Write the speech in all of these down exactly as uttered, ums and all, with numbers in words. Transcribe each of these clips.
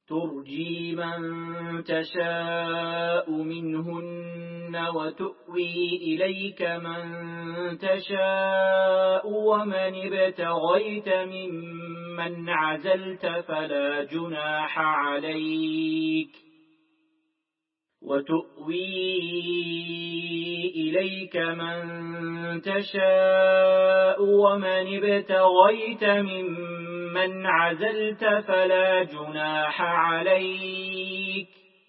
ترجي من تشاء منهن وتؤوي إليك من تشاء ومن ابتغيت ممن عزلت فلا جناح عليك وتؤوي إليك من تشاء ومن ابتغيت ممن عزلت فلا جناح عليك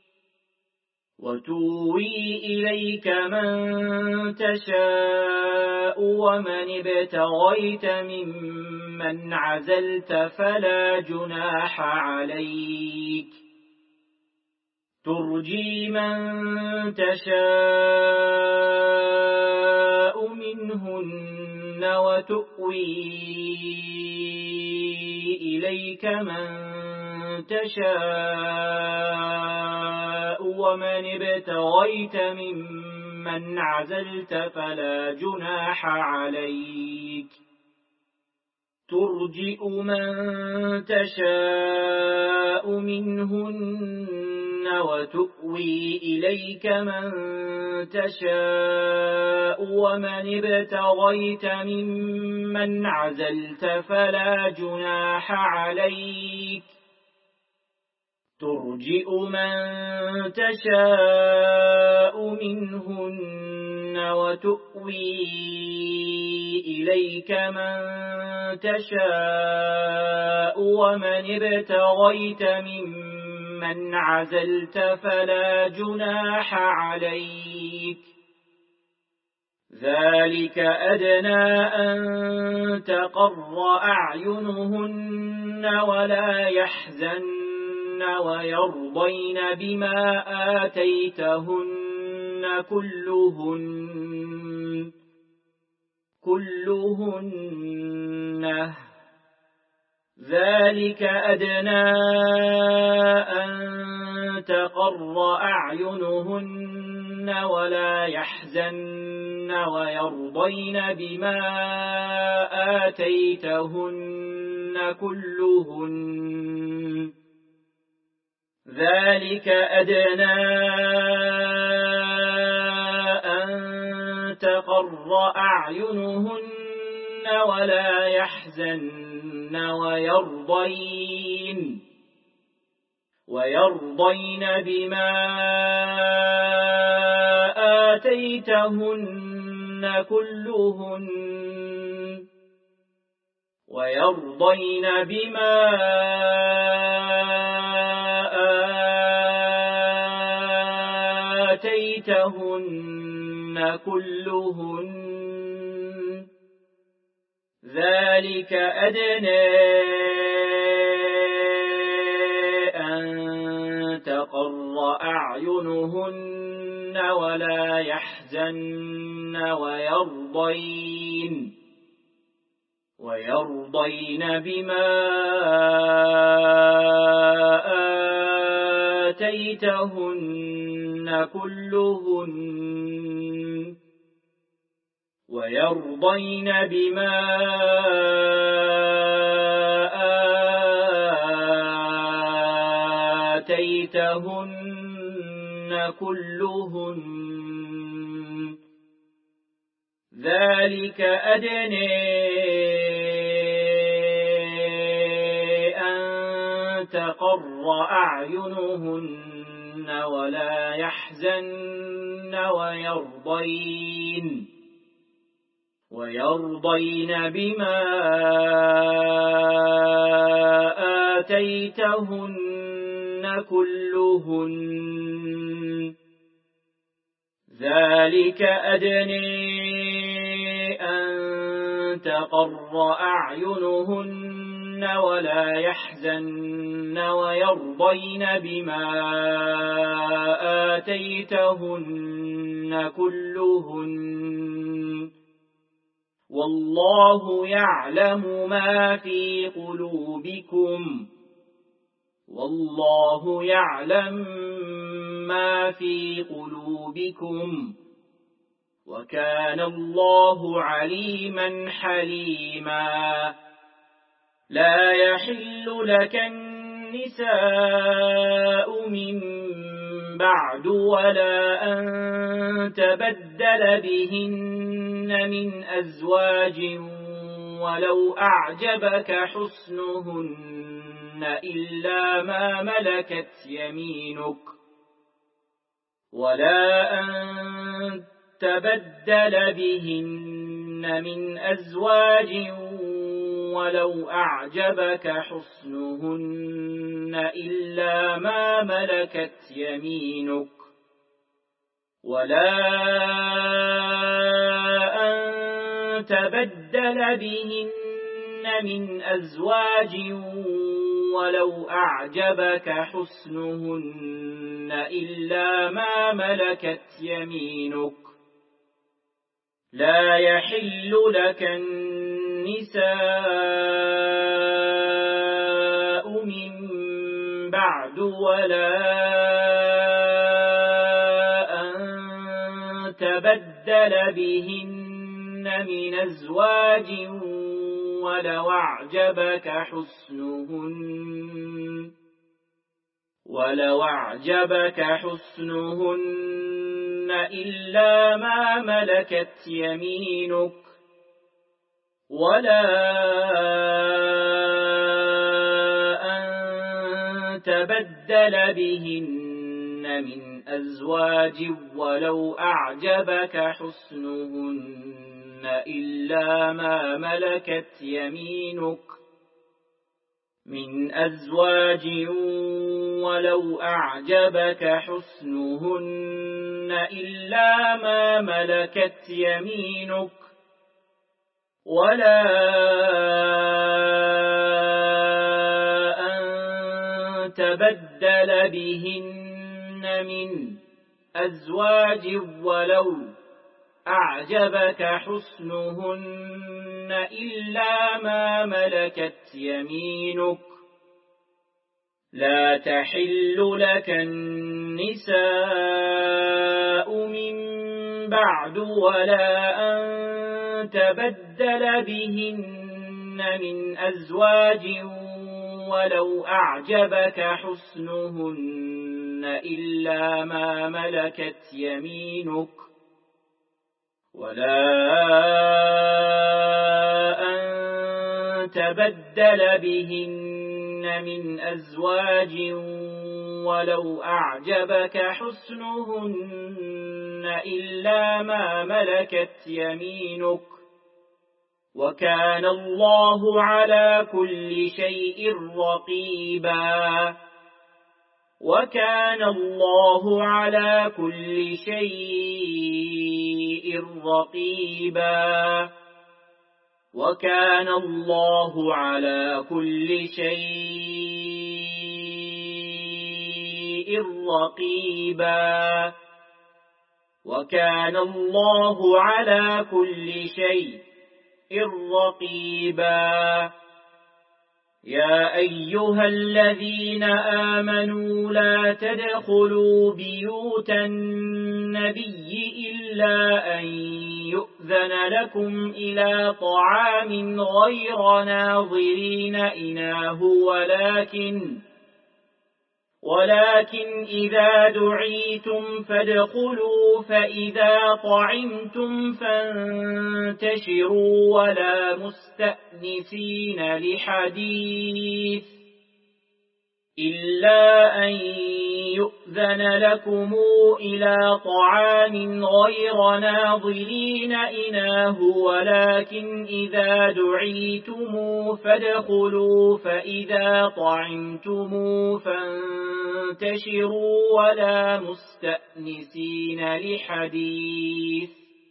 وتؤوي إليك من تشاء ومن ابتغيت ممن عزلت فلا جناح عليك ترجي من تشاء منهن وتؤوي إليك من تشاء ومن ابتغيت ممن عزلت فلا جناح عليك ترجئ من تشاء منهن وتؤوي إليك من تشاء ومن ابتغيت ممن عزلت فلا جناح عليك ترجئ من تشاء منهن وتؤوي إليك من تشاء ومن ابتغيت ممن عزلت فلا جناح عليك ذلك أدنى أن تقر أعينهن ولا يحزن ويرضين بما آتيتهن كلهن كلهن ذلك أدنى أن تقر أعينهن ولا يحزن ويرضين بما آتيتهن كلهن ذلك أدنى أن تقر أعينهن ولا يحزن ويرضين ويرضين بما آتيتهن كلهن ويرضين بما آتيتهن كلهن ذلك أدنى أن تقر أعينهن ولا يحزن ويرضين ويرضين بما آتيتهن كلهن ويرضين بما آتيتهن كلهن ذلك أدنى أن تقر أعينهن ولا يحزن ويرضين ويرضين بما آتيتهن كلهن ذلك أدنى أن تقر أعينهن ولا يحزن ويرضين بما آتيتهن كلهن والله يعلم ما في قلوبكم والله يعلم ما في قلوبكم وكان الله عليما حليما لا يحل لك النساء من بعد ولا أن تبدل بهن من أزواج ولو أعجبك حسنهن إلا ما ملكت يمينك ولا أن تبدل بهن من أزواج ولو أعجبك حسنهن إلا ما ملكت يمينك ولا أن تبدل بهن من أزواج ولو أعجبك حسنهن إلا ما ملكت يمينك لا يحل لك النساء من بعد ولا أن تبدل بهن من أزواج ولو أعجبك حسنهن ولو أعجبك حسنهن إلا ما ملكت يمينك ولا أن تبدل بهن من أزواج ولو أعجبك حسنهن إلا ما ملكت يمينك من أزواج ولو أعجبك حسنهن إلا ما ملكت يمينك ولا أن تبدل بهن من أزواج ولو أعجبك حسنهن إلا ما ملكت يمينك لا تحل لك النساء من بعد ولا أن تبدل بهن من أزواج ولو أعجبك حسنهن إلا ما ملكت يمينك ولا أن تبدل بهن من أزواج ولو أعجبك حسنهن إلا ما ملكت يمينك وكان الله على كل شيء رقيبا وكان الله على كل شيء رقيبا وكان الله على كل شيء رقيبا وكان الله على كل شيء رقيبا يا أيها الذين آمنوا لا تدخلوا بيوت النبي إلا أن يؤذن لكم إلى طعام غير ناظرين إناه ولكن ولكن إذا دعيتم فادخلوا فإذا طعمتم فانتشروا ولا مستأنسين لحديث إلا أن يؤذن لكم إلى طعام غير ناظرين إناه ولكن إذا دعيتم فادخلوا فإذا طعمتم فانتشروا ولا مستأنسين لحديث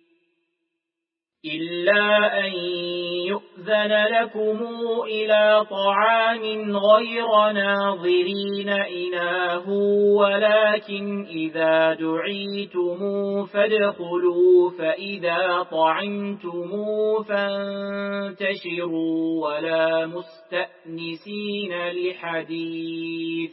إلا أن يؤذن لكم إلى طعام غير ناظرين إناه ولكن إذا دعيتم فادخلوا فإذا طعمتم فانتشروا ولا مستأنسين لحديث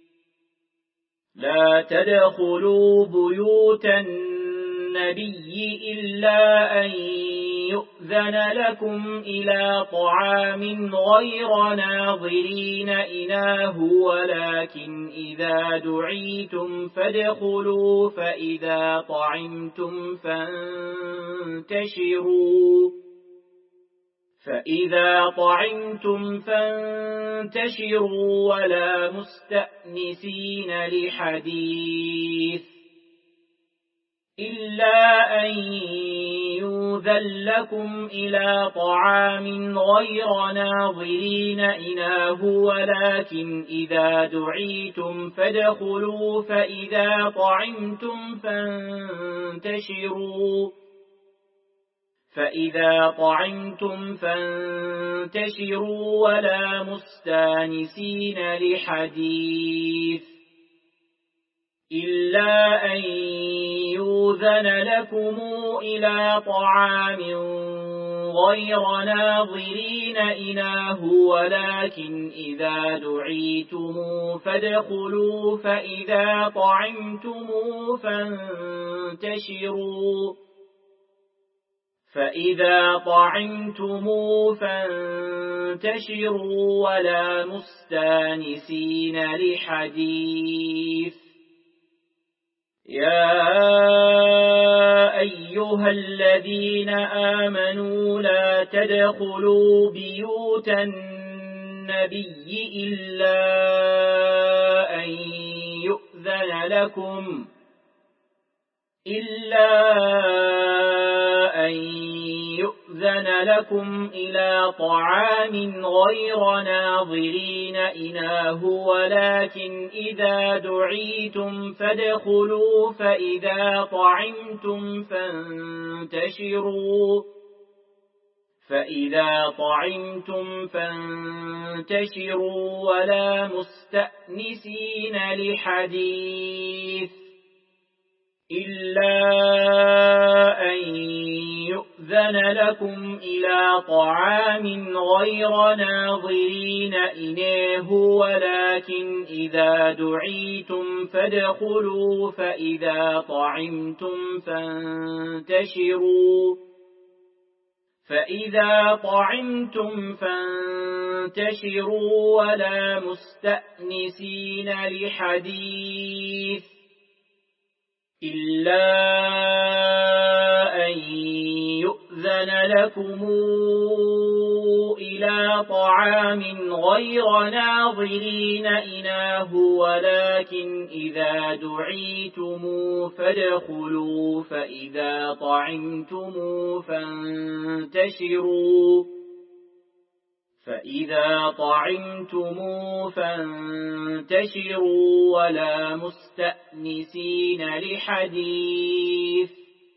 لا تدخلوا بيوت النبي إلا أن يؤذن لكم إلى طعام غير ناظرين إناه ولكن إذا دعيتم فادخلوا فإذا طعمتم فانتشروا فإذا طعمتم فانتشروا ولا مستأنسين لحديث إلا أن يؤذن لكم إلى طعام غير ناظرين إناه ولكن إذا دعيتم فادخلوا فإذا طعمتم فانتشروا فإذا طعمتم فانتشروا ولا مستانسين لحديث إلا أن يؤذن لكم إلى طعام غير ناظرين إناه ولكن إذا دعيتم فادخلوا فإذا طعمتم فانتشروا فإذا طعمتم فانتشروا ولا مستانسين لحديث يا أيها الذين آمنوا لا تدخلوا بيوت النبي إلا أن يؤذن لكم إلا أن يؤذن لكم إلى طعام غير ناظرين إناه ولكن إذا دعيتم فادخلوا فإذا طعمتم فانتشروا فإذا طعمتم فانتشروا ولا مستأنسين لحديث إلا أن يؤذن لكم إلى طعام غير ناظرين إناه ولكن إذا دعيتم فادخلوا فإذا طعمتم فانتشروا فإذا طعمتم فانتشروا ولا مستأنسين لحديث إلا أن يؤذن لكم إلى طعام غير ناظرين إناه ولكن إذا دعيتم فادخلوا فإذا طعمتم فانتشروا فإذا طعمتم فانتشروا ولا مستأنسين لحديث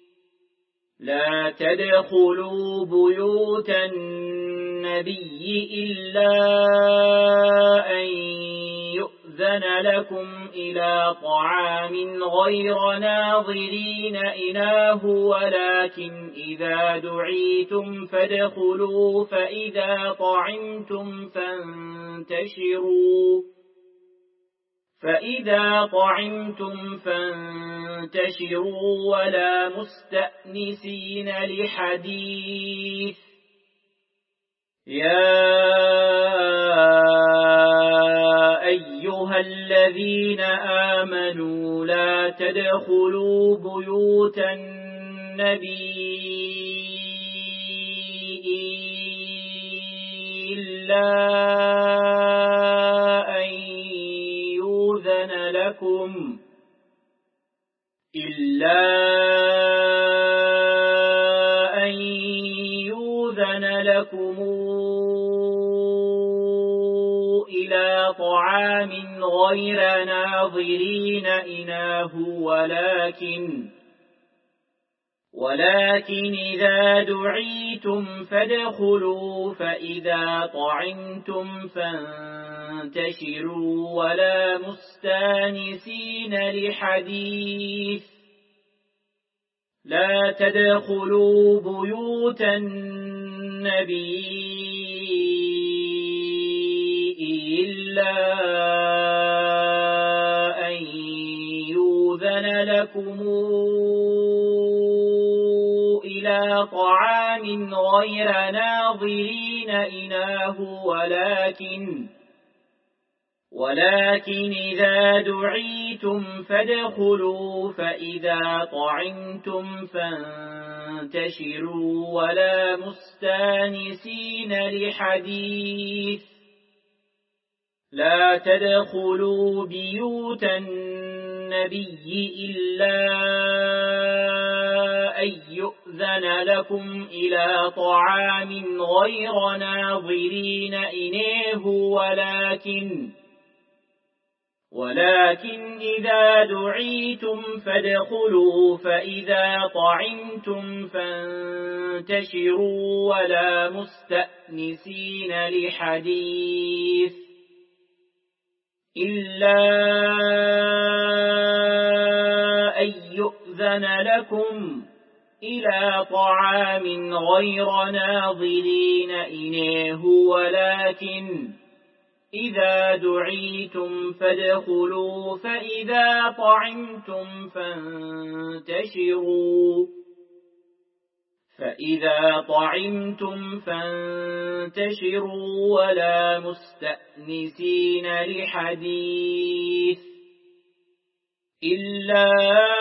لا تدخلوا بيوت النبي إلا أن يؤذن لكم إلى طعام غير ناظرين إناه ولكن إذا دعيتم فادخلوا فإذا طعمتم فانتشروا فإذا طعمتم فانتشروا ولا مستأنسين لحديث يا أيها الذين آمنوا لا تدخلوا بيوت النبي إلا أن يؤذن لكم إلا أن يؤذن لكم إلى طعام غير ناظرين إناه ولكن ولكن إذا دعيتم فادخلوا فإذا طعمتم فانتشروا ولا مستانسين لحديث لا تدخلوا بيوت النبي إلا أن يؤذن لكم إلى إلى طعام غير ناظرين إناه ولكن ولكن إذا دعيتم فادخلوا فإذا طعمتم فانتشروا ولا مستانسين لحديث لا تدخلوا بيوت النبي إلا أن يؤذن لكم إلى طعام غير ناظرين إناه ولكن ولكن إذا دعيتم فادخلوا فإذا طعمتم فانتشروا ولا مستأنسين لحديث إلا أن يؤذن لكم إلى طعام غير ناظرين إناه ولكن إذا دعيتم فادخلوا فإذا طعمتم فانتشروا فإذا طعمتم فانتشروا ولا مستأنسين لحديث إلا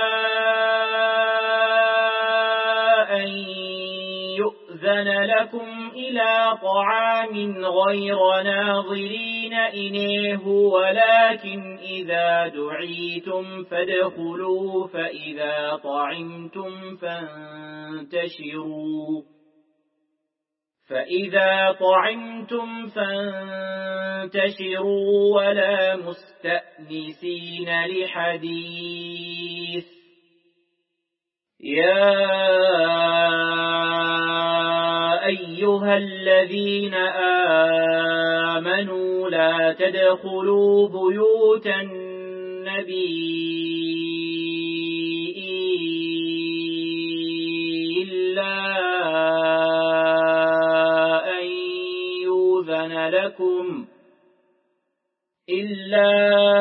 أن يؤذن لكم إلى طعام غير ناظرين إناه ولكن إذا دعيتم فادخلوا فإذا طعمتم فانتشروا فإذا طعمتم فانتشروا ولا مستأنسين لحديث يا أيها الذين آمنوا لا تدخلوا بيوت النبي إلا أن يؤذن لكم إلا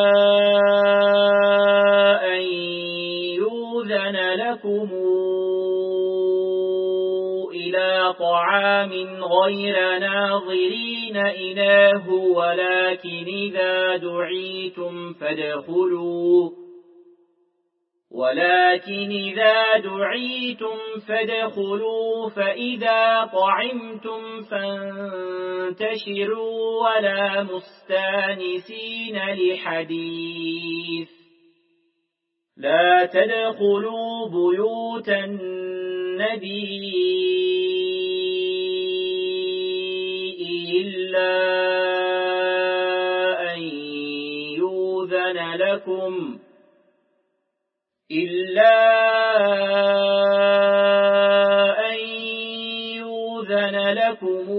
أن يؤذن لكم إلى طعام غير ناظرين إناه ولكن إذا دعيتم فادخلوا ولكن إذا دعيتم فادخلوا فإذا طعمتم فانتشروا ولا مستانسين لحديث لا تدخلوا بيوت النبي إلا أن يؤذن لكم إلا أن يؤذن لكم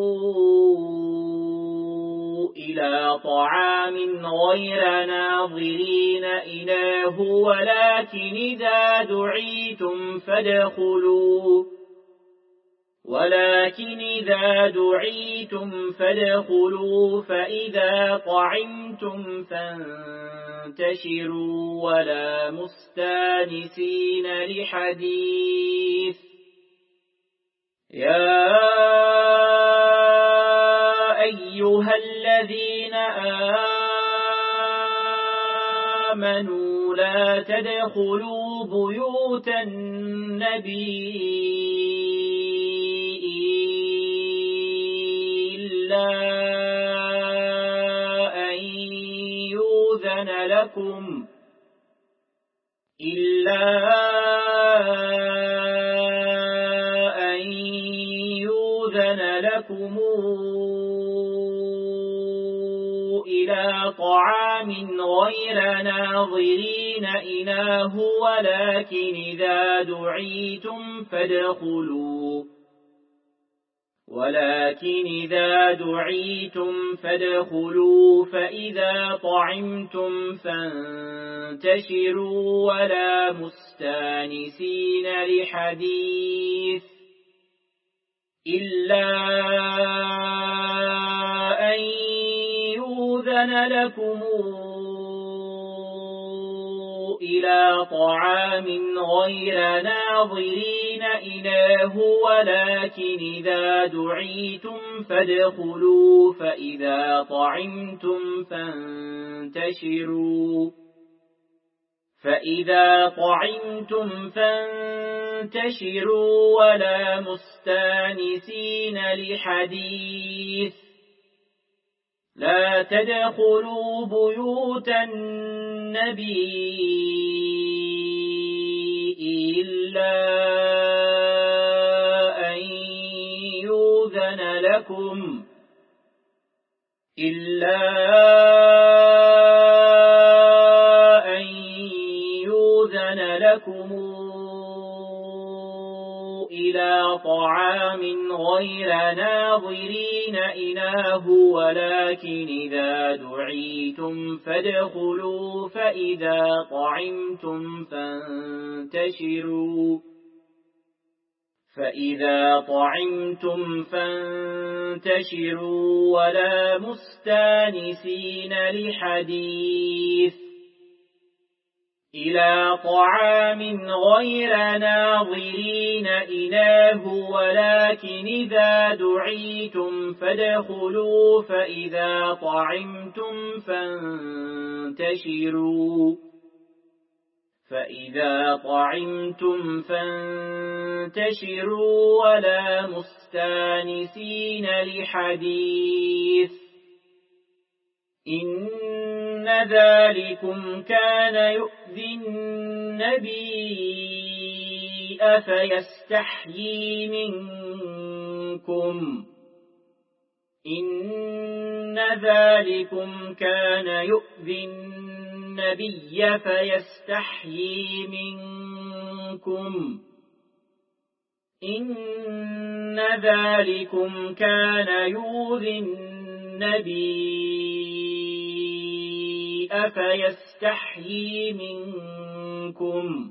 إلى طعام غير ناظرين إناه ولكن إذا دعيتم فادخلوا ولكن إذا دعيتم فادخلوا فإذا طعمتم فانتشروا ولا مستانسين لحديث يا أيها الذين آمنوا لا تدخلوا بيوت النبي إلا أن يؤذن لكم إلا أن يؤذن لكم إلى طعام غير ناظرين إناه ولكن إذا دعيتم فادخلوا ولكن إذا دعيتم فادخلوا فإذا طعمتم فانتشروا ولا مستانسين لحديث إلا أن يؤذن لكم إلى طعام غير ناظرين إناه ولكن إذا دعيتم فادخلوا فإذا طعمتم فانتشروا فإذا طعمتم فانتشروا ولا مستانسين لحديث لا تدخلوا بيوت النبي إلا أن يؤذن لكم إلا أن يؤذن لكم إلى طعام غير ناظرين إناه ولكن إذا دعيتم فادخلوا فإذا طعمتم فانتشروا فإذا طعمتم فانتشروا ولا مستانسين لحديث إلى طعام غير ناظرين إناه ولكن إذا دعيتم فادخلوا فإذا طعمتم فانتشروا فإذا طعمتم فانتشروا ولا مستانسين لحديث إن ذلكم كان يؤذي النبي فيستحيي منكم إن ذلكم كان يؤذي النبي فيستحيي منكم إن ذلكم كان يؤذي النبي فيستحيي منكم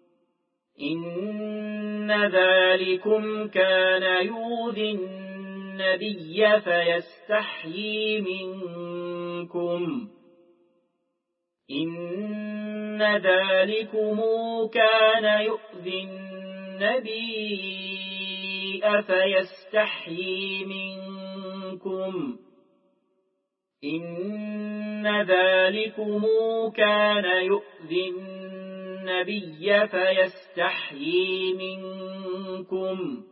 إن ذلكم كان يؤذي النبي فيستحيي منكم إن ذلكم كان يؤذي النبي فيستحيي منكم إن ذلكم كان يؤذي النبي فيستحيي منكم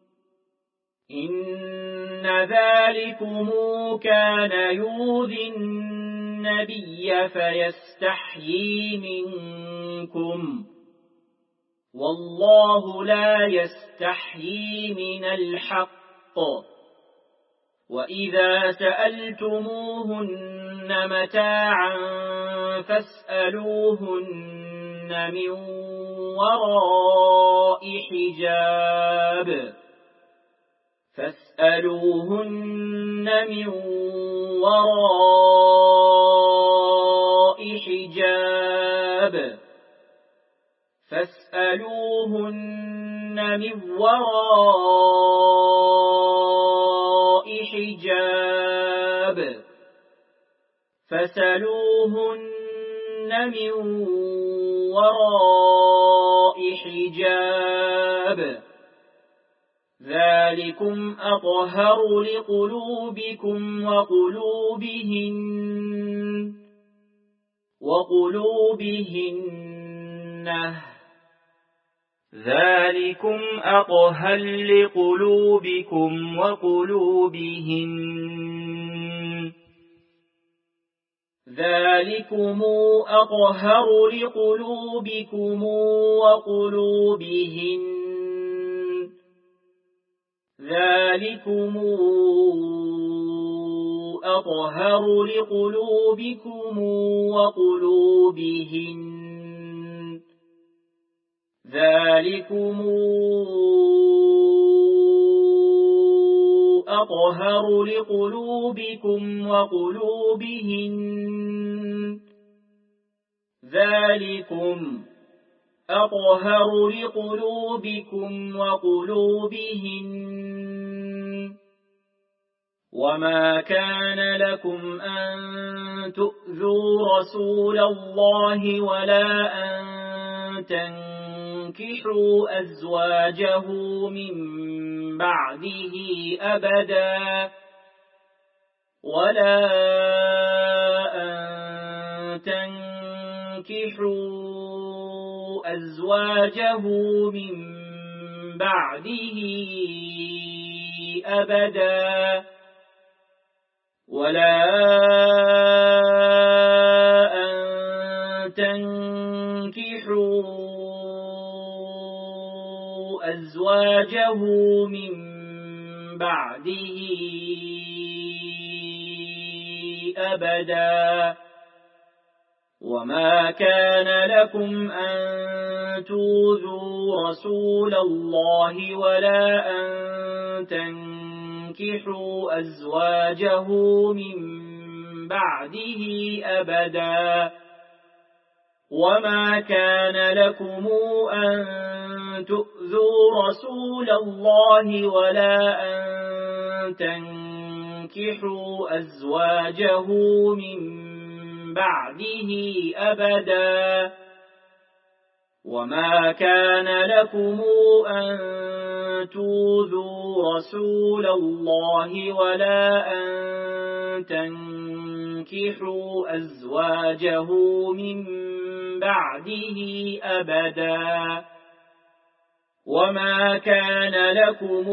إن ذلكم كان يؤذي النبي فيستحيي منكم والله لا يستحيي من الحق وإذا سألتموهن متاعا فاسألوهن من وراء حجاب فاسألوهن من وراء حجاب فاسألوهن من وراء حجاب فاسألوهن من وراء حجاب ذلكم أطهر لقلوبكم وقلوبهن وقلوبهن ذلكم أطهر لقلوبكم وقلوبهن ذلكم أطهر لقلوبكم وقلوبهن ذلكم أطهر لقلوبكم وقلوبهن ذلكم أطهر لقلوبكم وقلوبهن ذلكم أطهر لقلوبكم وقلوبهن وما كان لكم أن تؤذوا رسول الله ولا أن تنكحوا أزواجه من بعده أبدا ولا أن تنكحوا أزواجه من بعده أبدا ولا أن تنكحوا أزواجه من بعده أبدا وما كان لكم أن تؤذوا رسول الله ولا أن تنكحوا أزواجه من بعده أبدا وما كان لكم أن تؤذوا رسول الله ولا أن تنكحوا أزواجه من بعده أبدا وما كان لكم أن تؤذوا رسول الله ولا أن تنكحوا أزواجه من بعده أبدا وما كان لكم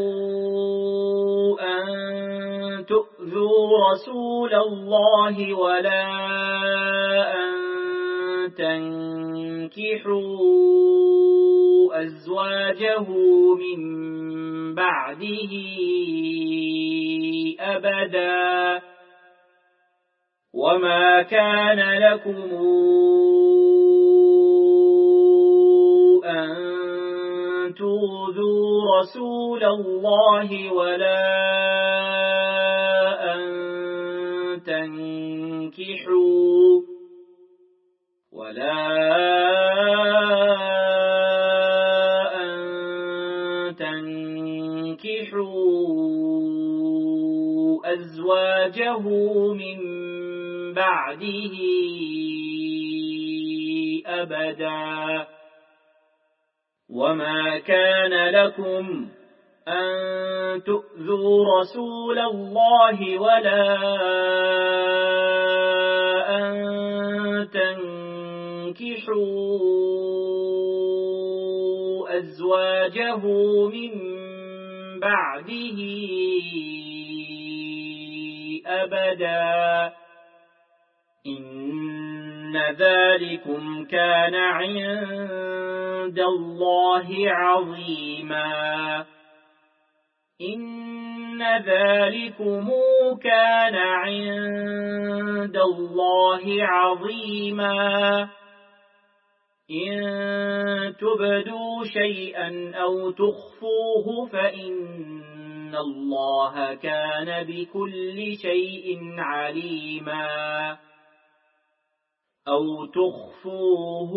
أن تؤذوا رسول الله ولا أن تنكحوا أزواجه من بعده أبدا وما كان لكم أن تؤذوا رسول الله ولا أن تنكحوا ولا أن تنكحوا أزواجه من بعده أبدا وما كان لكم أن تؤذوا رسول الله ولا أن تنكحوا أزواجه من بعده أبدا إن ذلكم كان عند الله عظيما إن ذلكم كان عند الله عظيما إن تبدوا شيئا أو تخفوه فإن الله كان بكل شيء عليما أو تخفوه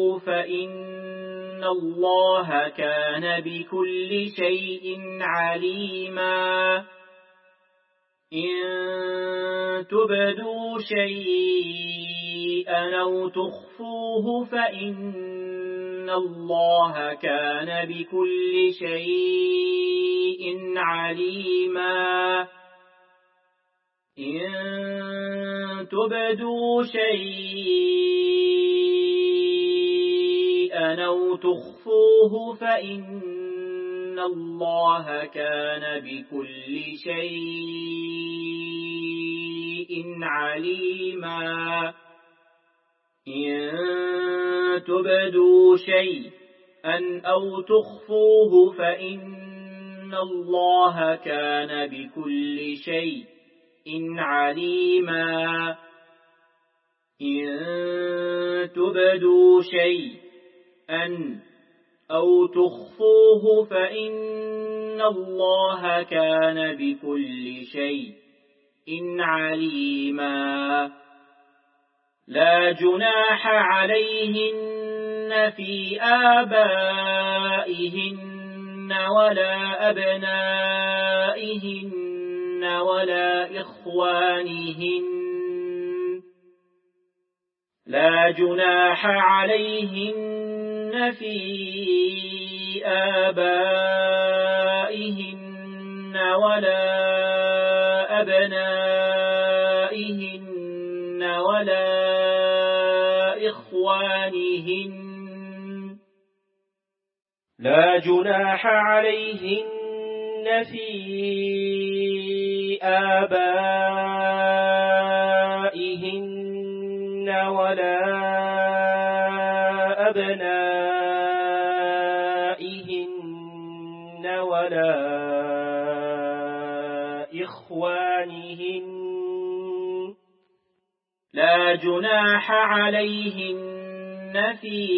فإن الله كان بكل شيء عليما إن تبدوا شيئا أو تخفوه فإن الله كان بكل شيء عليما إن تبدوا شيئا أو تخفوه فإن الله كان بكل شيء عليما إن تبدوا شيئا أو تخفوه فإن الله كان بكل شيء عليما إن تبدوا شيئا أو تخفوه فإن الله كان بكل شيء عليما لا جناح عليهن في آبائهن ولا أبنائهن ولا إخوانهن لا جناح عليهن في آبائهن ولا أبنائهن ولا إخوانهن لا جناح عليهن في آبائهن ولا أبنائهن ولا إخوانهن لا جناح عليهن في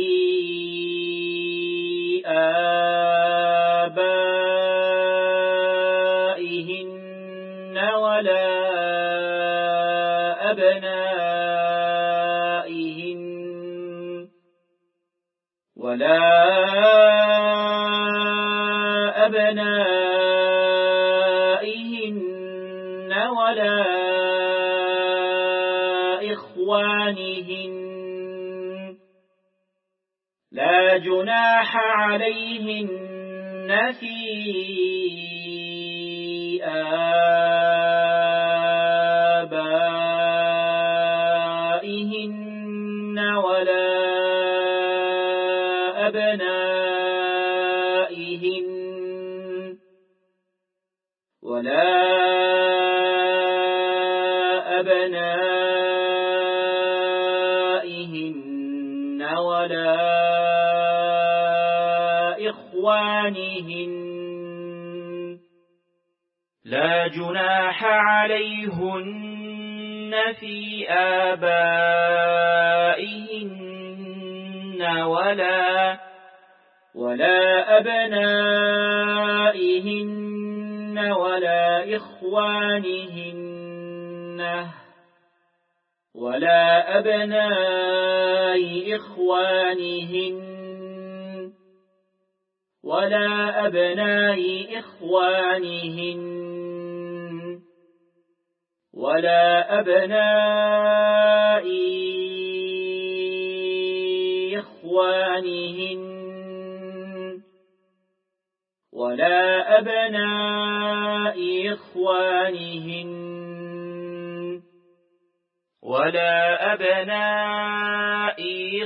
آبائهن ولا أبنائهن ولا أبنائهن ولا إخوانهن لا جناح عليهن في آبائهن ولا أبنائهن ولا أبنائهن ولا إخوانهن لا جناح عليهن في آبائهن ولا ولا أبنائهن ولا إخوانهن ولا أبناء إخوانهن ولا أبناء إخوانهن ولا أبناء إخوانهن ولا أبناء إخوانهن ولا أبناء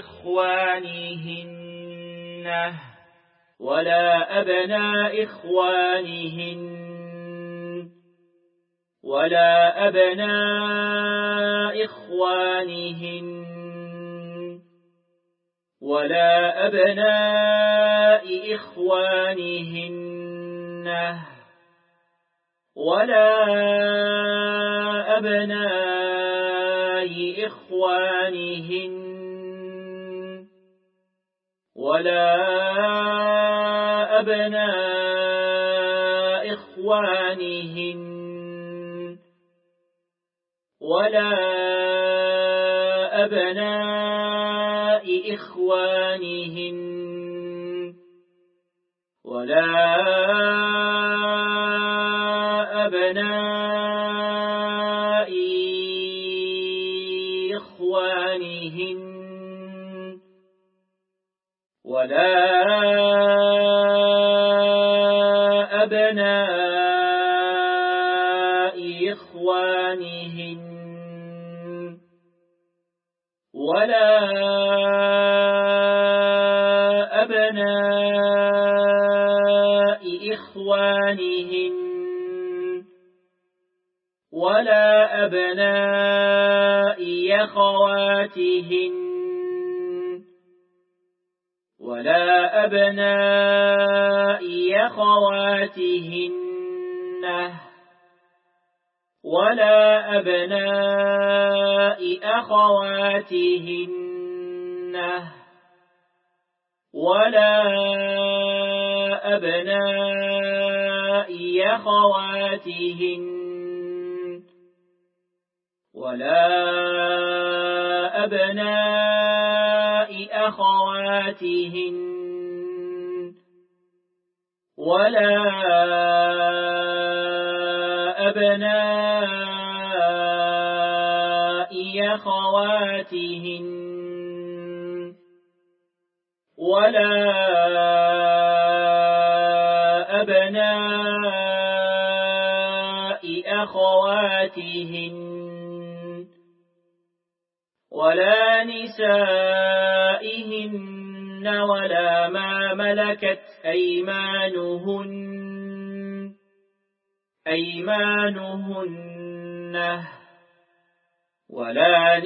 إخوانهن ولا أبناء إخوانهن ولا أبناء إخوانهن ولا أبناء إخوانهن ولا أبناء إخوانهن ولا أبناء إخوانهن ولا أبناء إخوانهن ولا أبناء إخوانهن ولا أبناء إخوانهن ولا أبناء إخوانهن ولا أبناء أخواتهن ولا أبناء أخواتهن ولا أبناء أخواتهن ولا أبناء أخواتهن ولا أبناء أخواتهن ولا أبناء أخواتهن ولا أبناء أخواتهن ولا نسائهن ولا ما ملكت أيمانهن أيمانهن ولا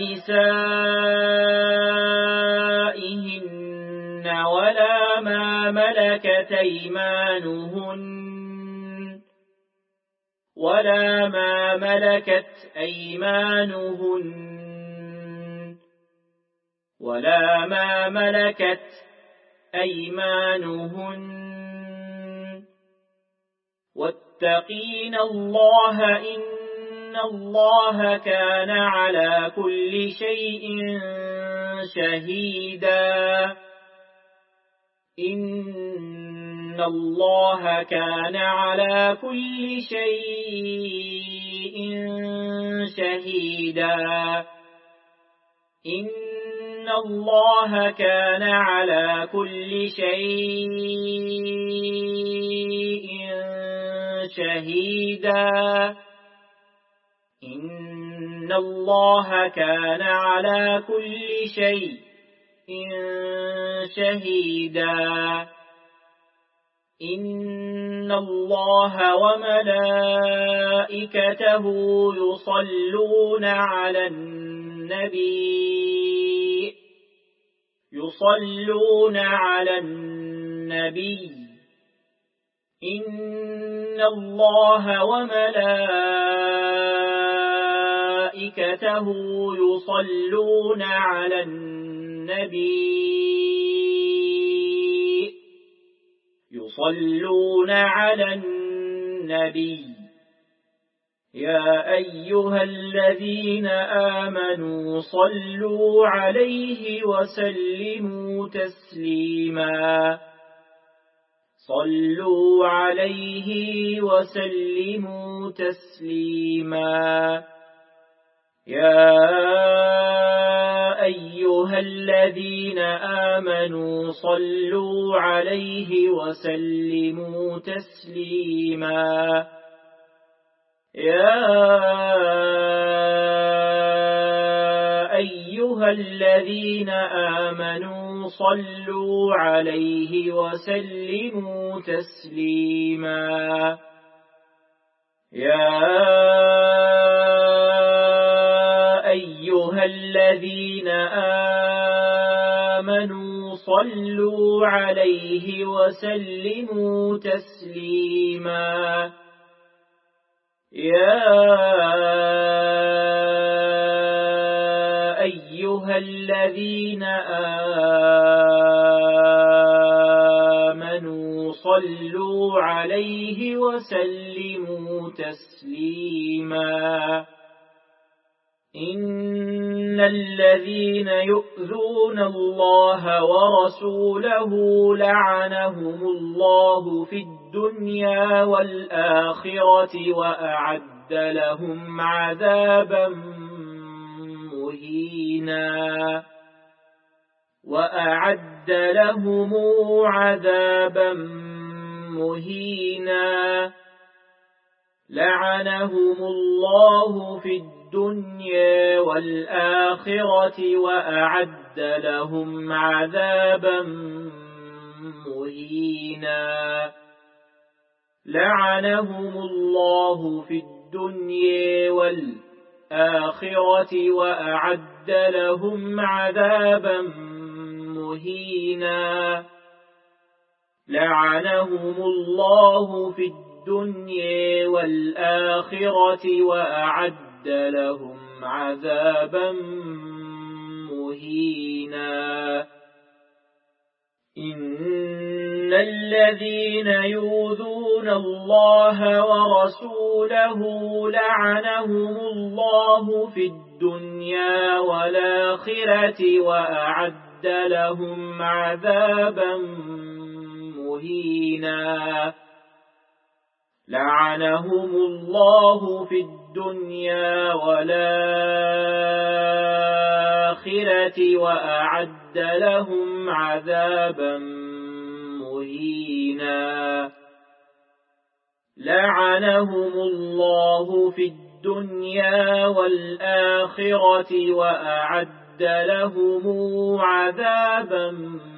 نسائهن ولا ما ملكت أيمانهن ولا ما ملكت أيمانهن ولا ما ملكت أيمانهن واتقين الله إن الله كان على كل شيء شهيدا إن الله كان على كل شيء شهيدا إن الله كان على كل شيء شهيدا إن الله كان على كل شيء شهيدا إن الله وملائكته يصلون على النبي يصلون على النبي إن الله وملائكته يصلون على النبي يصلون على النبي يا أيها الذين آمنوا صلوا عليه وسلموا تسليما صلوا عليه وسلموا تسليما يا أيها الذين آمنوا صلوا عليه وسلموا تسليما يا أيها الذين آمنوا صلوا عليه وسلموا تسليما يا أيها الذين آمنوا صلوا عليه وسلموا تسليما يا أيها الذين آمنوا صلوا عليه وسلموا تسليما إن الذين يؤذون الله ورسوله لعنهم الله في الدنيا والآخرة وأعد لهم عذابا مهينا وأعد لهم عذابا مهينا لعنهم الله في الدنيا والآخرة وأعد لهم عذابا مهينا لعنهم الله في الدنيا والآخرة وأعد لهم عذابا مهينا لعنهم الله في الدنيا والآخرة وأعد لهم عذابا مهينا إن الذين يؤذون الله ورسوله لعنهم الله في الدنيا والآخرة وأعد لهم عذابا مهينا لعنهم الله في الدنيا والآخرة وأعد لهم عذابا مهينا لعنهم الله في الدنيا والآخرة وأعد لهم عذابا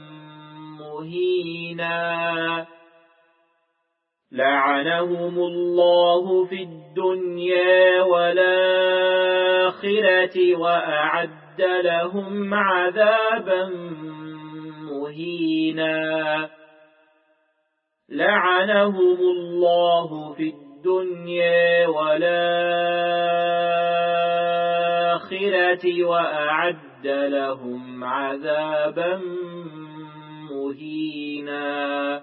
مهينا لعنهم الله في الدنيا والآخرة وأعد لهم عذابا مهينا لعنهم الله في الدنيا والآخرة وأعد لهم عذابا مهينا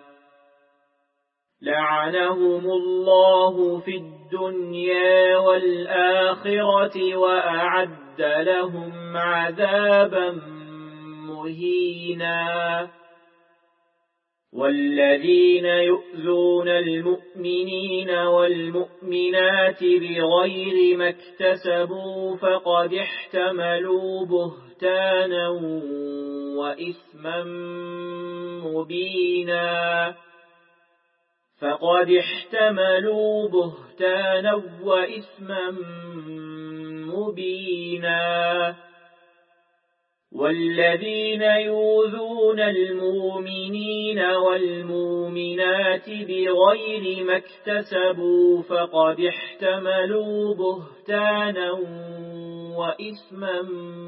لعنهم الله في الدنيا والآخرة وأعد لهم عذابا مهينا والذين يؤذون المؤمنين والمؤمنات بغير ما اكتسبوا فقد احتملوا بهتانا وإثما مبينا فقد احتملوا بهتانا وإثما مبينا والذين يؤذون المؤمنين والمؤمنات بغير ما اكتسبوا فقد احتملوا بهتانا وإثما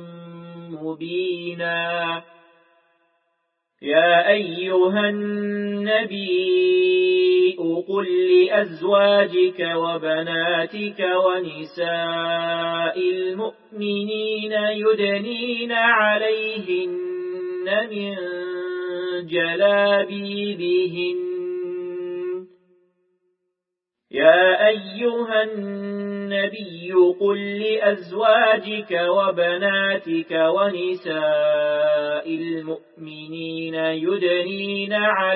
مبينا يا أيها النبي قل لأزواجك وبناتك ونساء المؤمنين يدنين عليهن من جلابيبهن يا أيها النبي قل لأزواجك وبناتك ونساء المؤمنين يدنين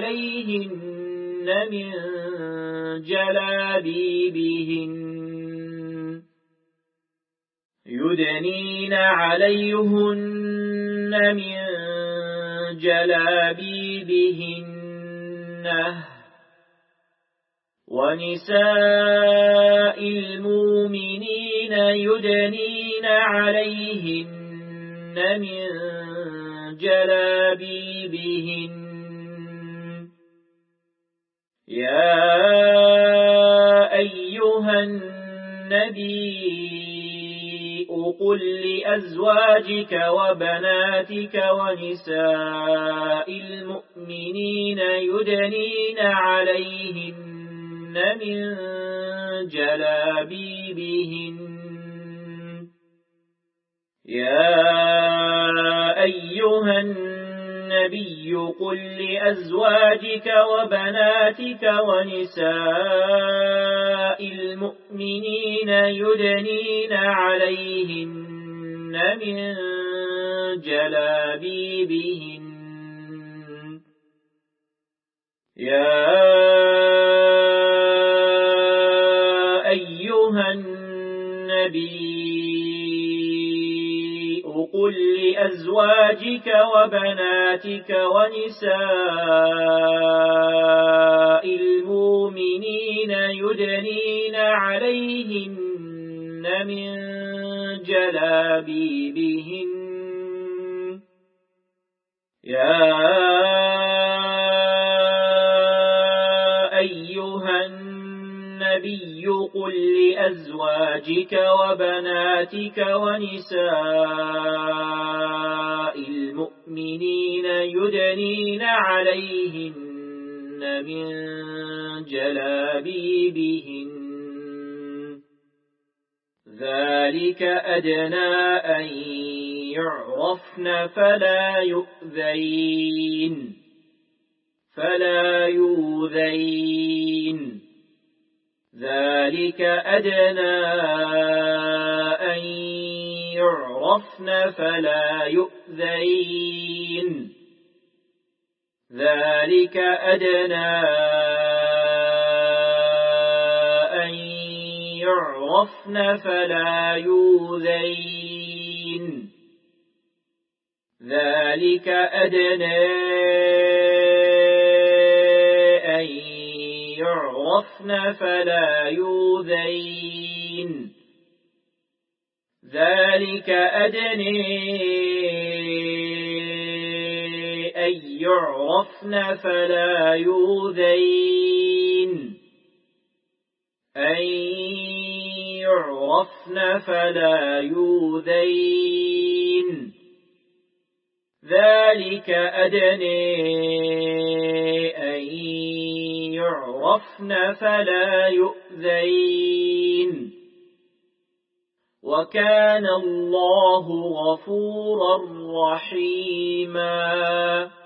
عليهن من جلابيبهن يدنين عليهن من جلابيبهن ونساء المؤمنين يدنين عليهن من جلابيبهن يا أيها النبي قل لأزواجك وبناتك ونساء المؤمنين يدنين عليهن من جلابيبهن يا أيها النبي قل لأزواجك وبناتك ونساء المؤمنين يدنين عليهن من جلابيبهن يا أيها النبي قل لأزواجك وبناتك ونساء المؤمنين يدنين عليهن من جلابيبهن يا أيها النبي قل لأزواجك وبناتك ونساء المؤمنين يدنين عليهن من جلابيبهن ذلك أدنى أن يعرفن فلا يؤذين فلا يؤذين ذلك أدنى أن يعرفن فلا يؤذين ذلك أدنى يعرفن فلا يؤذين ذلك أدنى أن يعرفن فلا يؤذين ذلك أدنى أن يعرفن فلا يؤذين أن يعرفن فلا يؤذين ذلك أدنى أن يعرفن فلا يؤذين وكان الله غفورا رحيما